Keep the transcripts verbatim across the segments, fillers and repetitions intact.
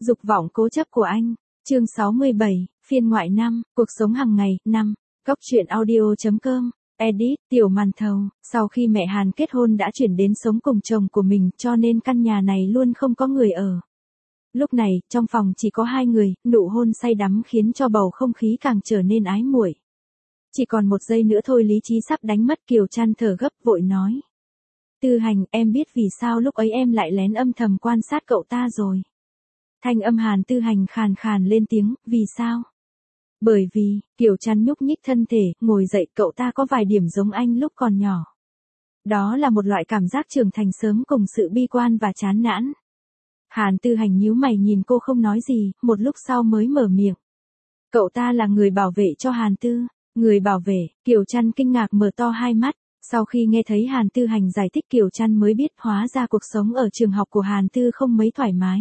Dục vọng cố chấp của anh. Chương sáu mươi bảy, phiên ngoại năm, cuộc sống hàng ngày, năm. Góc truyện audio chấm com. Edit, Tiểu Màn Thầu. Sau khi mẹ Hàn kết hôn đã chuyển đến sống cùng chồng của mình, cho nên căn nhà này luôn không có người ở. Lúc này, trong phòng chỉ có hai người, nụ hôn say đắm khiến cho bầu không khí càng trở nên ái muội. Chỉ còn một giây nữa thôi lý trí sắp đánh mất, Kiều Trăn thở gấp vội nói. Tư Hành, em biết vì sao lúc ấy em lại lén âm thầm quan sát cậu ta rồi. Thanh âm Hàn Tư Hành khàn khàn lên tiếng, vì sao? Bởi vì, Kiều Trăn nhúc nhích thân thể, ngồi dậy, cậu ta có vài điểm giống anh lúc còn nhỏ. Đó là một loại cảm giác trưởng thành sớm cùng sự bi quan và chán nản. Hàn Tư Hành nhíu mày nhìn cô không nói gì, một lúc sau mới mở miệng. Cậu ta là người bảo vệ cho Hàn Tư. Người bảo vệ, Kiều Trăn kinh ngạc mở to hai mắt. Sau khi nghe thấy Hàn Tư Hành giải thích, Kiều Trăn mới biết hóa ra cuộc sống ở trường học của Hàn Tư không mấy thoải mái.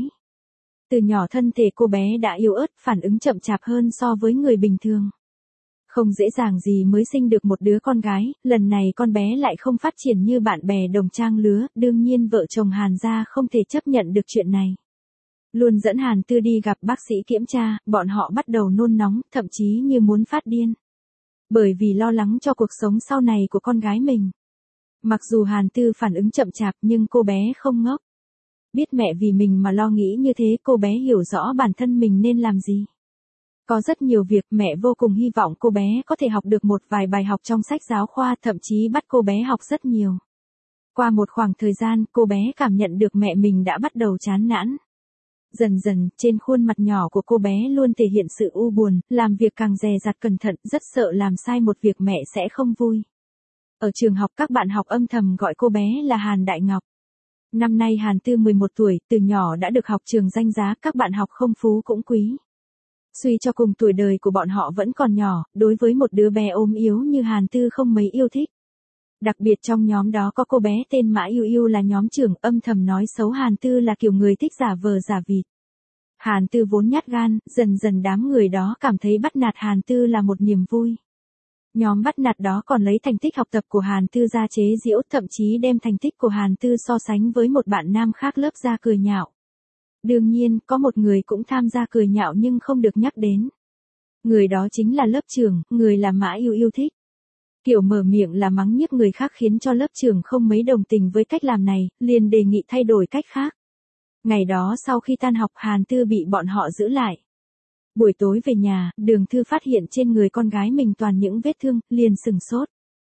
Từ nhỏ thân thể cô bé đã yếu ớt, phản ứng chậm chạp hơn so với người bình thường. Không dễ dàng gì mới sinh được một đứa con gái, lần này con bé lại không phát triển như bạn bè đồng trang lứa, đương nhiên vợ chồng Hàn gia không thể chấp nhận được chuyện này. Luôn dẫn Hàn Tư đi gặp bác sĩ kiểm tra, bọn họ bắt đầu nôn nóng, thậm chí như muốn phát điên. Bởi vì lo lắng cho cuộc sống sau này của con gái mình. Mặc dù Hàn Tư phản ứng chậm chạp nhưng cô bé không ngốc. Biết mẹ vì mình mà lo nghĩ như thế, cô bé hiểu rõ bản thân mình nên làm gì. Có rất nhiều việc mẹ vô cùng hy vọng cô bé có thể học được một vài bài học trong sách giáo khoa, thậm chí bắt cô bé học rất nhiều. Qua một khoảng thời gian, cô bé cảm nhận được mẹ mình đã bắt đầu chán nản. Dần dần, trên khuôn mặt nhỏ của cô bé luôn thể hiện sự u buồn, làm việc càng dè dặt cẩn thận, rất sợ làm sai một việc mẹ sẽ không vui. Ở trường học các bạn học âm thầm gọi cô bé là Hàn Đại Ngọc. Năm nay Hàn Tư mười một tuổi, từ nhỏ đã được học trường danh giá, các bạn học không phú cũng quý. Suy cho cùng tuổi đời của bọn họ vẫn còn nhỏ, đối với một đứa bé ốm yếu như Hàn Tư không mấy yêu thích. Đặc biệt trong nhóm đó có cô bé tên Mã Yêu Yêu là nhóm trưởng, âm thầm nói xấu Hàn Tư là kiểu người thích giả vờ giả vịt. Hàn Tư vốn nhát gan, dần dần đám người đó cảm thấy bắt nạt Hàn Tư là một niềm vui. Nhóm bắt nạt đó còn lấy thành tích học tập của Hàn Tư ra chế giễu, thậm chí đem thành tích của Hàn Tư so sánh với một bạn nam khác lớp ra cười nhạo. Đương nhiên, có một người cũng tham gia cười nhạo nhưng không được nhắc đến. Người đó chính là lớp trưởng, người là Mã Yêu Yêu thích. Kiểu mở miệng là mắng nhiếc người khác khiến cho lớp trưởng không mấy đồng tình với cách làm này, liền đề nghị thay đổi cách khác. Ngày đó sau khi tan học Hàn Tư bị bọn họ giữ lại. Buổi tối về nhà, Đường Thư phát hiện trên người con gái mình toàn những vết thương, liền sửng sốt.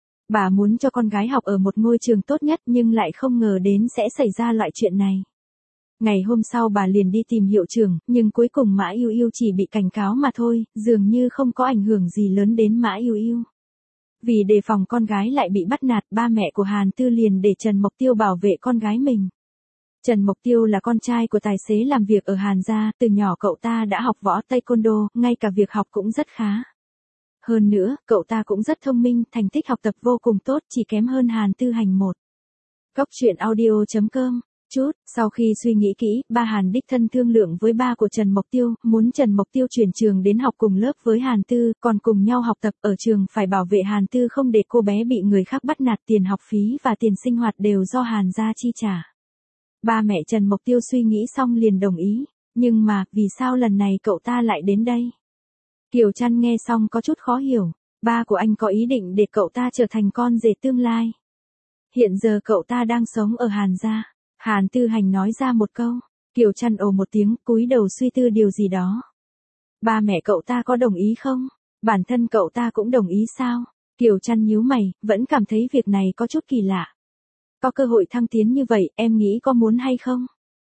Bà muốn cho con gái học ở một ngôi trường tốt nhất nhưng lại không ngờ đến sẽ xảy ra loại chuyện này. Ngày hôm sau bà liền đi tìm hiệu trưởng, nhưng cuối cùng Mã Yêu Yêu chỉ bị cảnh cáo mà thôi, dường như không có ảnh hưởng gì lớn đến Mã Yêu Yêu. Vì đề phòng con gái lại bị bắt nạt, ba mẹ của Hàn Tư liền để Trần Mộc Tiêu bảo vệ con gái mình. Trần Mộc Tiêu là con trai của tài xế làm việc ở Hàn gia, từ nhỏ cậu ta đã học võ taekwondo, ngay cả việc học cũng rất khá. Hơn nữa, cậu ta cũng rất thông minh, thành tích học tập vô cùng tốt, chỉ kém hơn Hàn Tư Hành một. Góc truyện audio chấm com. Chút, sau khi suy nghĩ kỹ, ba Hàn đích thân thương lượng với ba của Trần Mộc Tiêu, muốn Trần Mộc Tiêu chuyển trường đến học cùng lớp với Hàn Tư, còn cùng nhau học tập ở trường, phải bảo vệ Hàn Tư không để cô bé bị người khác bắt nạt, tiền học phí và tiền sinh hoạt đều do Hàn gia chi trả. Ba mẹ Trần Mộc Tiêu suy nghĩ xong liền đồng ý, nhưng mà, vì sao lần này cậu ta lại đến đây? Kiều Trăn nghe xong có chút khó hiểu, ba của anh có ý định để cậu ta trở thành con rể tương lai. Hiện giờ cậu ta đang sống ở Hàn gia. Hàn Tư Hành nói ra một câu, Kiều Trăn ồ một tiếng, cúi đầu suy tư điều gì đó. Ba mẹ cậu ta có đồng ý không? Bản thân cậu ta cũng đồng ý sao? Kiều Trăn nhíu mày, vẫn cảm thấy việc này có chút kỳ lạ. Có cơ hội thăng tiến như vậy, em nghĩ có muốn hay không?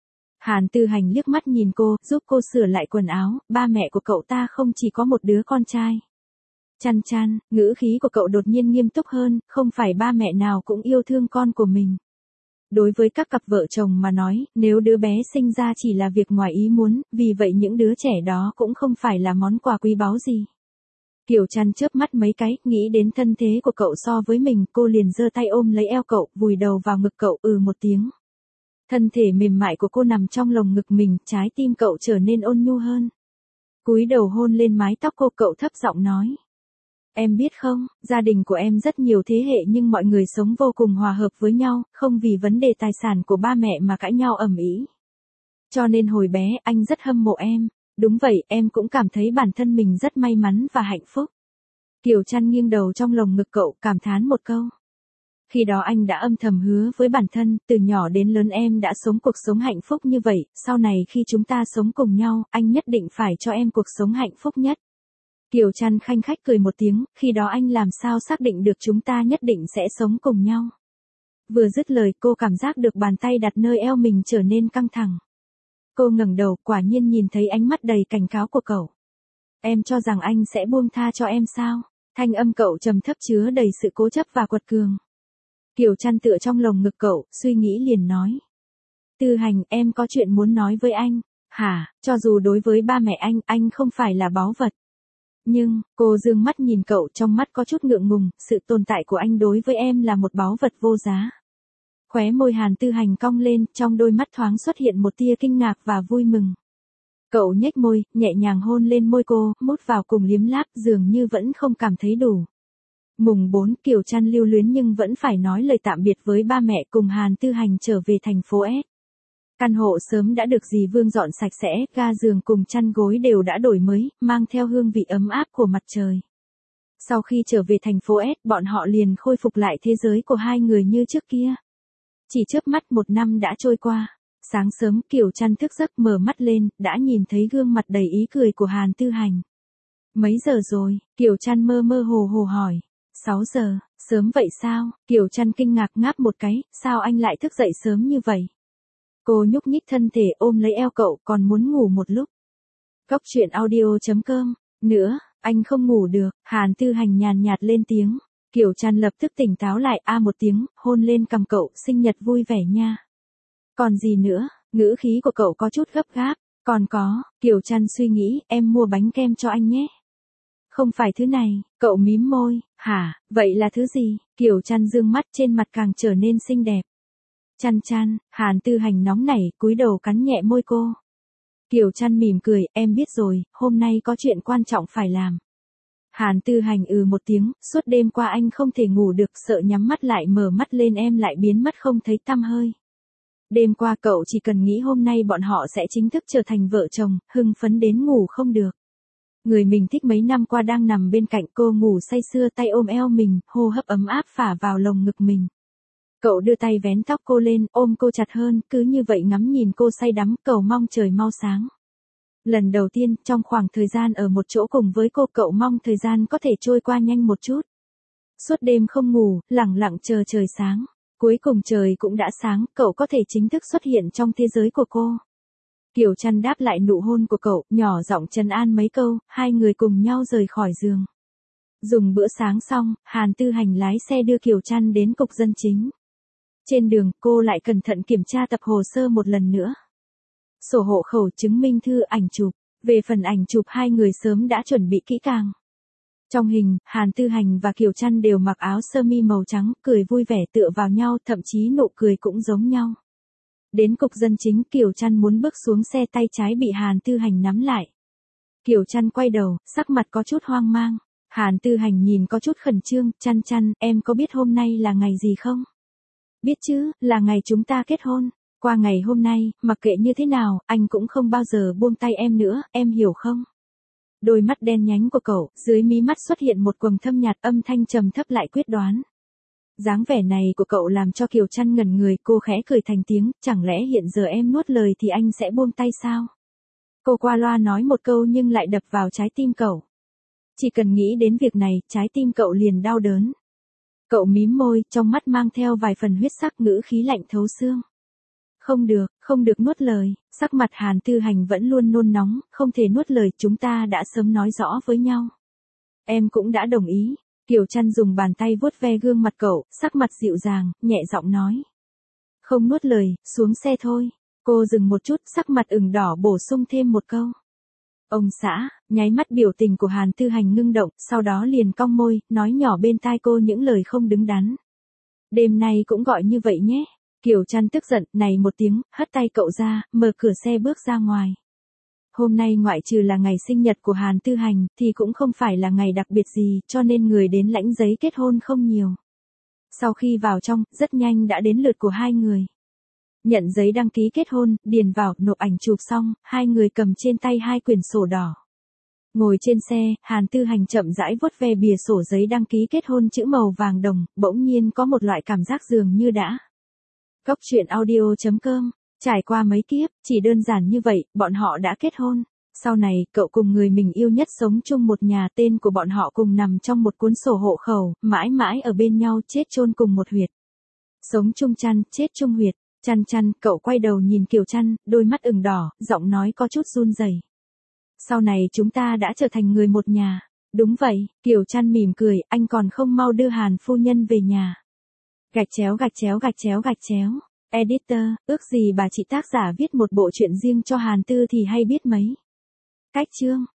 Hàn Tư Hành liếc mắt nhìn cô, giúp cô sửa lại quần áo, ba mẹ của cậu ta không chỉ có một đứa con trai. Chăn chăn, ngữ khí của cậu đột nhiên nghiêm túc hơn, không phải ba mẹ nào cũng yêu thương con của mình. Đối với các cặp vợ chồng mà nói, nếu đứa bé sinh ra chỉ là việc ngoài ý muốn, vì vậy những đứa trẻ đó cũng không phải là món quà quý báu gì. Kiều Trăn chớp mắt mấy cái, nghĩ đến thân thế của cậu so với mình, cô liền giơ tay ôm lấy eo cậu, vùi đầu vào ngực cậu, ừ một tiếng. Thân thể mềm mại của cô nằm trong lồng ngực mình, trái tim cậu trở nên ôn nhu hơn. Cúi đầu hôn lên mái tóc cô, cậu thấp giọng nói. Em biết không, gia đình của em rất nhiều thế hệ nhưng mọi người sống vô cùng hòa hợp với nhau, không vì vấn đề tài sản của ba mẹ mà cãi nhau ầm ĩ. Cho nên hồi bé anh rất hâm mộ em. Đúng vậy, em cũng cảm thấy bản thân mình rất may mắn và hạnh phúc. Kiều Trăn nghiêng đầu trong lồng ngực cậu, cảm thán một câu. Khi đó anh đã âm thầm hứa với bản thân, từ nhỏ đến lớn em đã sống cuộc sống hạnh phúc như vậy, sau này khi chúng ta sống cùng nhau, anh nhất định phải cho em cuộc sống hạnh phúc nhất. Kiều Trăn khanh khách cười một tiếng, khi đó anh làm sao xác định được chúng ta nhất định sẽ sống cùng nhau. Vừa dứt lời cô cảm giác được bàn tay đặt nơi eo mình trở nên căng thẳng. Cô ngẩng đầu, quả nhiên nhìn thấy ánh mắt đầy cảnh cáo của cậu. Em cho rằng anh sẽ buông tha cho em sao? Thanh âm cậu trầm thấp chứa đầy sự cố chấp và quật cường. Kiều Trăn tựa trong lồng ngực cậu, suy nghĩ liền nói. Tư Hành, em có chuyện muốn nói với anh. Hả, cho dù đối với ba mẹ anh, anh không phải là báu vật. Nhưng, cô dương mắt nhìn cậu, trong mắt có chút ngượng ngùng, sự tồn tại của anh đối với em là một báu vật vô giá. Khóe môi Hàn Tư Hành cong lên, trong đôi mắt thoáng xuất hiện một tia kinh ngạc và vui mừng. Cậu nhếch môi, nhẹ nhàng hôn lên môi cô, mút vào cùng liếm láp, dường như vẫn không cảm thấy đủ. Mùng bốn, Kiều Trăn lưu luyến nhưng vẫn phải nói lời tạm biệt với ba mẹ cùng Hàn Tư Hành trở về thành phố S. Căn hộ sớm đã được dì Vương dọn sạch sẽ, ga giường cùng chăn gối đều đã đổi mới, mang theo hương vị ấm áp của mặt trời. Sau khi trở về thành phố S, bọn họ liền khôi phục lại thế giới của hai người như trước kia. Chỉ chớp mắt một năm đã trôi qua. Sáng sớm Kiều Trăn thức giấc mở mắt lên, đã nhìn thấy gương mặt đầy ý cười của Hàn Tư Hành. Mấy giờ rồi? Kiều Trăn mơ mơ hồ hồ hỏi. sáu giờ, sớm vậy sao? Kiều Trăn kinh ngạc ngáp một cái, sao anh lại thức dậy sớm như vậy? Cô nhúc nhích thân thể ôm lấy eo cậu, còn muốn ngủ một lúc. Góc truyện audio chấm com. Nữa, anh không ngủ được. Hàn Tư Hành nhàn nhạt lên tiếng. Kiều Trăn lập tức tỉnh táo lại, a một tiếng, hôn lên cằm cậu, sinh nhật vui vẻ nha. Còn gì nữa? Ngữ khí của cậu có chút gấp gáp. Còn có, Kiều Trăn suy nghĩ, em mua bánh kem cho anh nhé. Không phải thứ này, cậu mím môi. Hả, vậy là thứ gì? Kiều Trăn dương mắt, trên mặt càng trở nên xinh đẹp. Trăn Trăn, Hàn Tư Hành nóng nảy, cúi đầu cắn nhẹ môi cô. Kiều Trăn mỉm cười, em biết rồi, hôm nay có chuyện quan trọng phải làm. Hàn Tư Hành ừ một tiếng, suốt đêm qua anh không thể ngủ được, sợ nhắm mắt lại mở mắt lên em lại biến mất không thấy tăm hơi. Đêm qua cậu chỉ cần nghĩ hôm nay bọn họ sẽ chính thức trở thành vợ chồng, hưng phấn đến ngủ không được. Người mình thích mấy năm qua đang nằm bên cạnh cô ngủ say sưa, tay ôm eo mình, hô hấp ấm áp phả vào lồng ngực mình. Cậu đưa tay vén tóc cô lên, ôm cô chặt hơn, cứ như vậy ngắm nhìn cô say đắm, cầu mong trời mau sáng. Lần đầu tiên, trong khoảng thời gian ở một chỗ cùng với cô, cậu mong thời gian có thể trôi qua nhanh một chút. Suốt đêm không ngủ, lẳng lặng chờ trời sáng. Cuối cùng trời cũng đã sáng, cậu có thể chính thức xuất hiện trong thế giới của cô. Kiều Trăn đáp lại nụ hôn của cậu, nhỏ giọng trấn an mấy câu, hai người cùng nhau rời khỏi giường. Dùng bữa sáng xong, Hàn Tư Hành lái xe đưa Kiều Trăn đến cục dân chính. Trên đường, cô lại cẩn thận kiểm tra tập hồ sơ một lần nữa. Sổ hộ khẩu, chứng minh thư, ảnh chụp. Về phần ảnh chụp hai người sớm đã chuẩn bị kỹ càng. Trong hình, Hàn Tư Hành và Kiều Trăn đều mặc áo sơ mi màu trắng, cười vui vẻ tựa vào nhau, thậm chí nụ cười cũng giống nhau. Đến cục dân chính, Kiều Trăn muốn bước xuống xe, tay trái bị Hàn Tư Hành nắm lại. Kiều Trăn quay đầu, sắc mặt có chút hoang mang. Hàn Tư Hành nhìn có chút khẩn trương, Trăn Trăn, em có biết hôm nay là ngày gì không? Biết chứ, là ngày chúng ta kết hôn. Qua ngày hôm nay, mặc kệ như thế nào, anh cũng không bao giờ buông tay em nữa, em hiểu không? Đôi mắt đen nhánh của cậu, dưới mí mắt xuất hiện một quầng thâm nhạt, âm thanh trầm thấp lại quyết đoán. Dáng vẻ này của cậu làm cho Kiều Trăn ngẩn người, cô khẽ cười thành tiếng, chẳng lẽ hiện giờ em nuốt lời thì anh sẽ buông tay sao? Cô qua loa nói một câu nhưng lại đập vào trái tim cậu. Chỉ cần nghĩ đến việc này, trái tim cậu liền đau đớn. Cậu mím môi, trong mắt mang theo vài phần huyết sắc, ngữ khí lạnh thấu xương. Không được, không được nuốt lời, sắc mặt Hàn Tư Hành vẫn luôn nôn nóng, không thể nuốt lời, chúng ta đã sớm nói rõ với nhau. Em cũng đã đồng ý. Kiều Trăn dùng bàn tay vuốt ve gương mặt cậu, sắc mặt dịu dàng, nhẹ giọng nói. Không nuốt lời, xuống xe thôi. Cô dừng một chút, sắc mặt ửng đỏ bổ sung thêm một câu. Ông xã, nháy mắt biểu tình của Hàn Tư Hành ngưng động, sau đó liền cong môi, nói nhỏ bên tai cô những lời không đứng đắn. Đêm nay cũng gọi như vậy nhé. Kiều Trăn tức giận, này một tiếng, hất tay cậu ra, mở cửa xe bước ra ngoài. Hôm nay ngoại trừ là ngày sinh nhật của Hàn Tư Hành, thì cũng không phải là ngày đặc biệt gì, cho nên người đến lãnh giấy kết hôn không nhiều. Sau khi vào trong, rất nhanh đã đến lượt của hai người. Nhận giấy đăng ký kết hôn, điền vào, nộp ảnh chụp xong, hai người cầm trên tay hai quyển sổ đỏ. Ngồi trên xe, Hàn Tư Hành chậm rãi vuốt ve bìa sổ giấy đăng ký kết hôn chữ màu vàng đồng, bỗng nhiên có một loại cảm giác dường như đã. Cốc truyện audio chấm com, trải qua mấy kiếp, chỉ đơn giản như vậy, bọn họ đã kết hôn. Sau này, cậu cùng người mình yêu nhất sống chung một nhà, tên của bọn họ cùng nằm trong một cuốn sổ hộ khẩu, mãi mãi ở bên nhau, chết chôn cùng một huyệt. Sống chung chăn, chết chung huyệt. Chăn chăn, cậu quay đầu nhìn Kiều Chăn, đôi mắt ửng đỏ, giọng nói có chút run rẩy. Sau này chúng ta đã trở thành người một nhà. Đúng vậy, Kiều Chăn mỉm cười, anh còn không mau đưa Hàn phu nhân về nhà. Gạch chéo gạch chéo gạch chéo gạch chéo. Editor, ước gì bà chị tác giả viết một bộ truyện riêng cho Hàn Tư thì hay biết mấy. Cách chương.